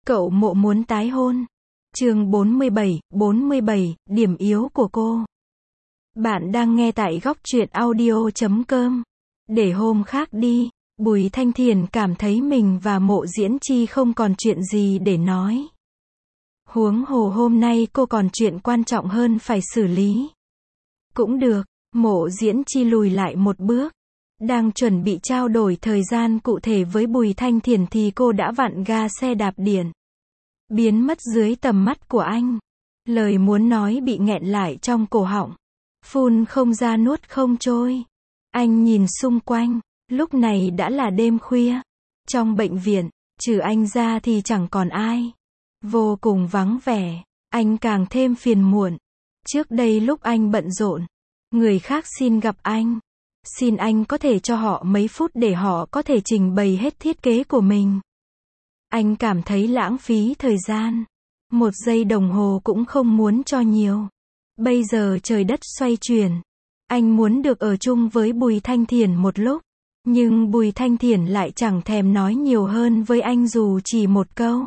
Cậu Mộ muốn tái hôn. Chương 47, điểm yếu của cô. Bạn đang nghe tại góc truyện audio.com. Để hôm khác đi, Bùi Thanh Thiền cảm thấy mình và Mộ Diễn Chi không còn chuyện gì để nói. Huống hồ hôm nay cô còn chuyện quan trọng hơn phải xử lý. Cũng được, Mộ Diễn Chi lùi lại một bước. Đang chuẩn bị trao đổi thời gian cụ thể với Bùi Thanh Thiền thì cô đã vặn ga xe đạp điện. Biến mất dưới tầm mắt của anh. Lời muốn nói bị nghẹn lại trong cổ họng. Phun không ra nuốt không trôi. Anh nhìn xung quanh. Lúc này đã là đêm khuya. Trong bệnh viện, trừ anh ra thì chẳng còn ai. Vô cùng vắng vẻ. Anh càng thêm phiền muộn. Trước đây lúc anh bận rộn, người khác xin gặp anh. Xin anh có thể cho họ mấy phút để họ có thể trình bày hết thiết kế của mình. Anh cảm thấy lãng phí thời gian. 1 giây đồng hồ cũng không muốn cho nhiều. Bây giờ trời đất xoay chuyển. Anh muốn được ở chung với Bùi Thanh Thiền một lúc. Nhưng Bùi Thanh Thiền lại chẳng thèm nói nhiều hơn với anh dù chỉ một câu.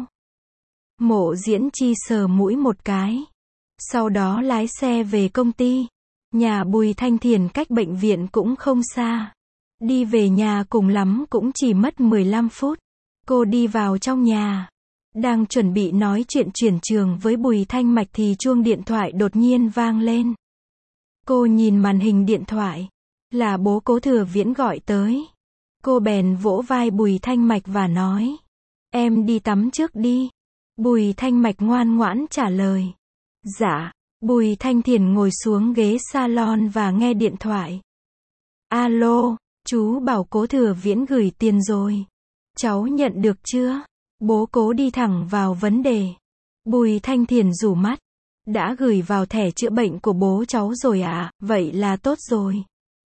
Mộ Diễn Chi sờ mũi một cái. Sau đó lái xe về công ty. Nhà Bùi Thanh Thiền cách bệnh viện cũng không xa. Đi về nhà cùng lắm cũng chỉ mất 15 phút. Cô đi vào trong nhà. Đang chuẩn bị nói chuyện chuyển trường với Bùi Thanh Mạch thì chuông điện thoại đột nhiên vang lên. Cô nhìn màn hình điện thoại. Là bố Cố Thừa Viễn gọi tới. Cô bèn vỗ vai Bùi Thanh Mạch và nói. Em đi tắm trước đi. Bùi Thanh Mạch ngoan ngoãn trả lời. Dạ. Bùi Thanh Thiền ngồi xuống ghế salon và nghe điện thoại. Alo, chú bảo Cố Thừa Viễn gửi tiền rồi. Cháu nhận được chưa? Bố Cố đi thẳng vào vấn đề. Bùi Thanh Thiền rủ mắt. Đã gửi vào thẻ chữa bệnh của bố cháu rồi ạ, vậy là tốt rồi.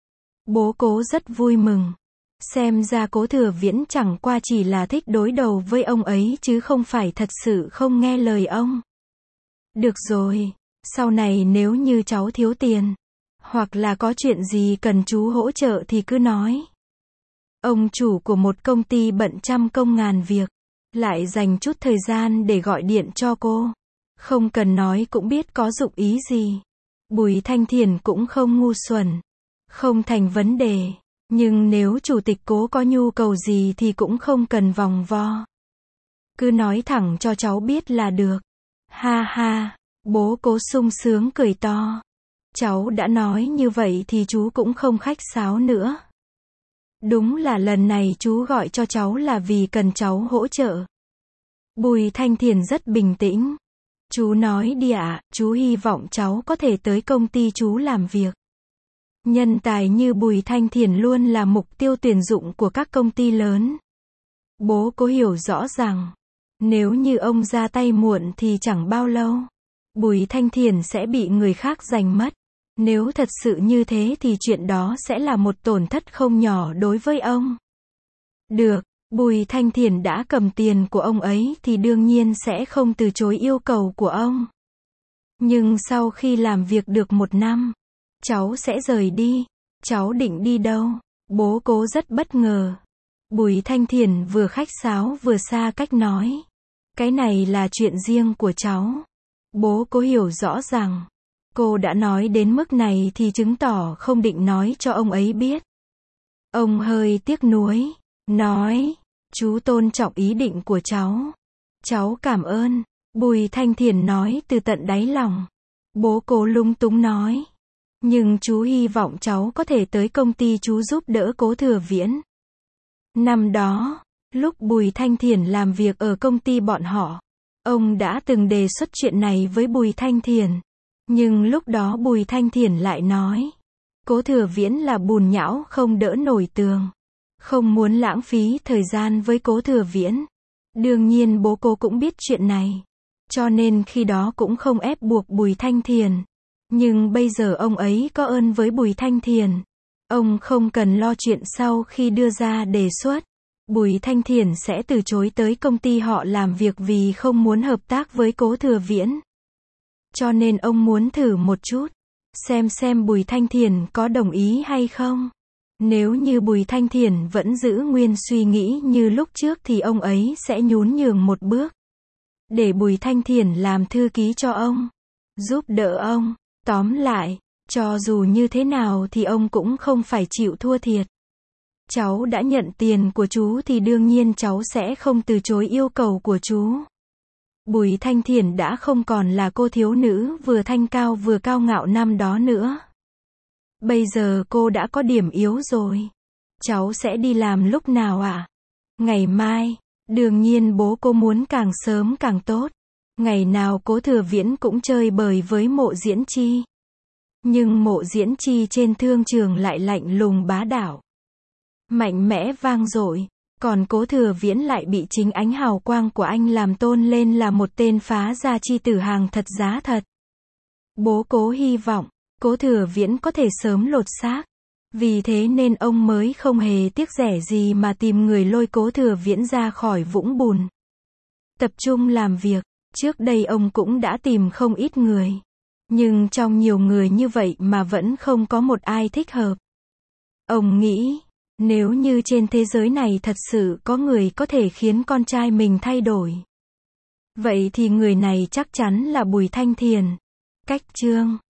Bố Cố rất vui mừng. Xem ra Cố Thừa Viễn chẳng qua chỉ là thích đối đầu với ông ấy chứ không phải thật sự không nghe lời ông. Được rồi, sau này nếu như cháu thiếu tiền, hoặc là có chuyện gì cần chú hỗ trợ thì cứ nói. Ông chủ của một công ty bận trăm công ngàn việc, lại dành chút thời gian để gọi điện cho cô. Không cần nói cũng biết có dụng ý gì. Bùi Thanh Thiền cũng không ngu xuẩn. Không thành vấn đề. Nhưng nếu chủ tịch Cố có nhu cầu gì thì cũng không cần vòng vo. Cứ nói thẳng cho cháu biết là được. Ha ha, bố Cố sung sướng cười to. Cháu đã nói như vậy thì chú cũng không khách sáo nữa. Đúng là lần này chú gọi cho cháu là vì cần cháu hỗ trợ. Bùi Thanh Thiền rất bình tĩnh. Chú nói đi ạ, chú hy vọng cháu có thể tới công ty chú làm việc. Nhân tài như Bùi Thanh Thiền luôn là mục tiêu tuyển dụng của các công ty lớn. Bố Cố hiểu rõ rằng, nếu như ông ra tay muộn thì chẳng bao lâu, Bùi Thanh Thiền sẽ bị người khác giành mất. Nếu thật sự như thế thì chuyện đó sẽ là một tổn thất không nhỏ đối với ông. Được, Bùi Thanh Thiền đã cầm tiền của ông ấy thì đương nhiên sẽ không từ chối yêu cầu của ông. Nhưng sau khi làm việc được 1 năm, cháu sẽ rời đi. Cháu định đi đâu? Bố Cố rất bất ngờ. Bùi Thanh Thiền vừa khách sáo vừa xa cách nói. Cái này là chuyện riêng của cháu. Bố Cố hiểu rõ rằng, cô đã nói đến mức này thì chứng tỏ không định nói cho ông ấy biết. Ông hơi tiếc nuối, nói, chú tôn trọng ý định của cháu. Cháu cảm ơn. Bùi Thanh Thiền nói từ tận đáy lòng. Bố Cố lúng túng nói. Nhưng chú hy vọng cháu có thể tới công ty chú giúp đỡ Cố Thừa Viễn. Năm đó, lúc Bùi Thanh Thiền làm việc ở công ty bọn họ, ông đã từng đề xuất chuyện này với Bùi Thanh Thiền. Nhưng lúc đó Bùi Thanh Thiền lại nói, Cố Thừa Viễn là bùn nhão không đỡ nổi tường. Không muốn lãng phí thời gian với Cố Thừa Viễn. Đương nhiên bố Cố cũng biết chuyện này. Cho nên khi đó cũng không ép buộc Bùi Thanh Thiền. Nhưng bây giờ ông ấy có ơn với Bùi Thanh Thiền. Ông không cần lo chuyện sau khi đưa ra đề xuất. Bùi Thanh Thiền sẽ từ chối tới công ty họ làm việc vì không muốn hợp tác với Cố Thừa Viễn. Cho nên ông muốn thử một chút. Xem Bùi Thanh Thiền có đồng ý hay không. Nếu như Bùi Thanh Thiền vẫn giữ nguyên suy nghĩ như lúc trước thì ông ấy sẽ nhún nhường một bước. để Bùi Thanh Thiển làm thư ký cho ông, giúp đỡ ông. Tóm lại, cho dù như thế nào thì ông cũng không phải chịu thua thiệt. Cháu đã nhận tiền của chú thì đương nhiên cháu sẽ không từ chối yêu cầu của chú. Bùi Thanh Thiển đã không còn là cô thiếu nữ vừa thanh cao vừa cao ngạo năm đó nữa. Bây giờ cô đã có điểm yếu rồi. Cháu sẽ đi làm lúc nào ạ? Ngày mai. Đương nhiên bố cô muốn càng sớm càng tốt. Ngày nào Cố Thừa Viễn cũng chơi bời với Mộ Diễn Chi. Nhưng Mộ Diễn Chi trên thương trường lại lạnh lùng bá đạo, mạnh mẽ vang dội. Còn Cố Thừa Viễn lại bị chính ánh hào quang của anh làm tôn lên là một tên phá gia chi tử hàng thật giá thật. Bố Cố hy vọng Cố Thừa Viễn có thể sớm lột xác. Vì thế nên ông mới không hề tiếc rẻ gì mà tìm người lôi Cố Thừa Viễn ra khỏi vũng bùn. Tập trung làm việc. Trước đây ông cũng đã tìm không ít người. Nhưng trong nhiều người như vậy mà vẫn không có một ai thích hợp. Ông nghĩ, nếu như trên thế giới này thật sự có người có thể khiến con trai mình thay đổi, vậy thì người này chắc chắn là Bùi Thanh Thiển. Cách chương